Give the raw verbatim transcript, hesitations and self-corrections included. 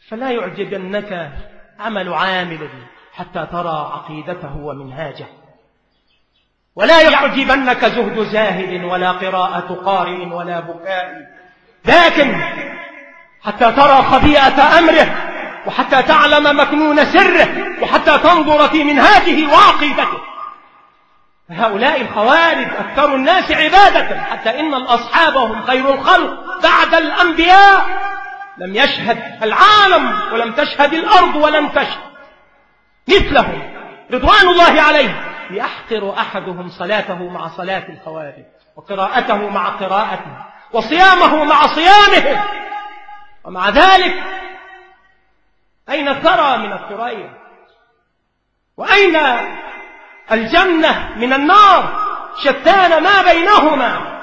فلا يعجبنك عمل عامل حتى ترى عقيدته ومنهاجه، ولا يعجبنك زهد زاهد ولا قراءة قارئ ولا بكاء، لكن حتى ترى خبيئة أمره، وحتى تعلم مكنون سره، وحتى تنظر في منهاجه وعقيدته. هؤلاء الخوارج أكثر الناس عبادة، حتى إن الأصحاب هم خير الخلق بعد الأنبياء. لم يشهد العالم ولم تشهد الأرض ولم تشهد مثلهم رضوان الله عليهم يحقر أحدهم صلاته مع صلاة الخوارج، وقراءته مع قراءته، وصيامه مع صيامهم، ومع ذلك أين الثرى من الثريا؟ وأين الجنة من النار؟ شتان ما بينهما.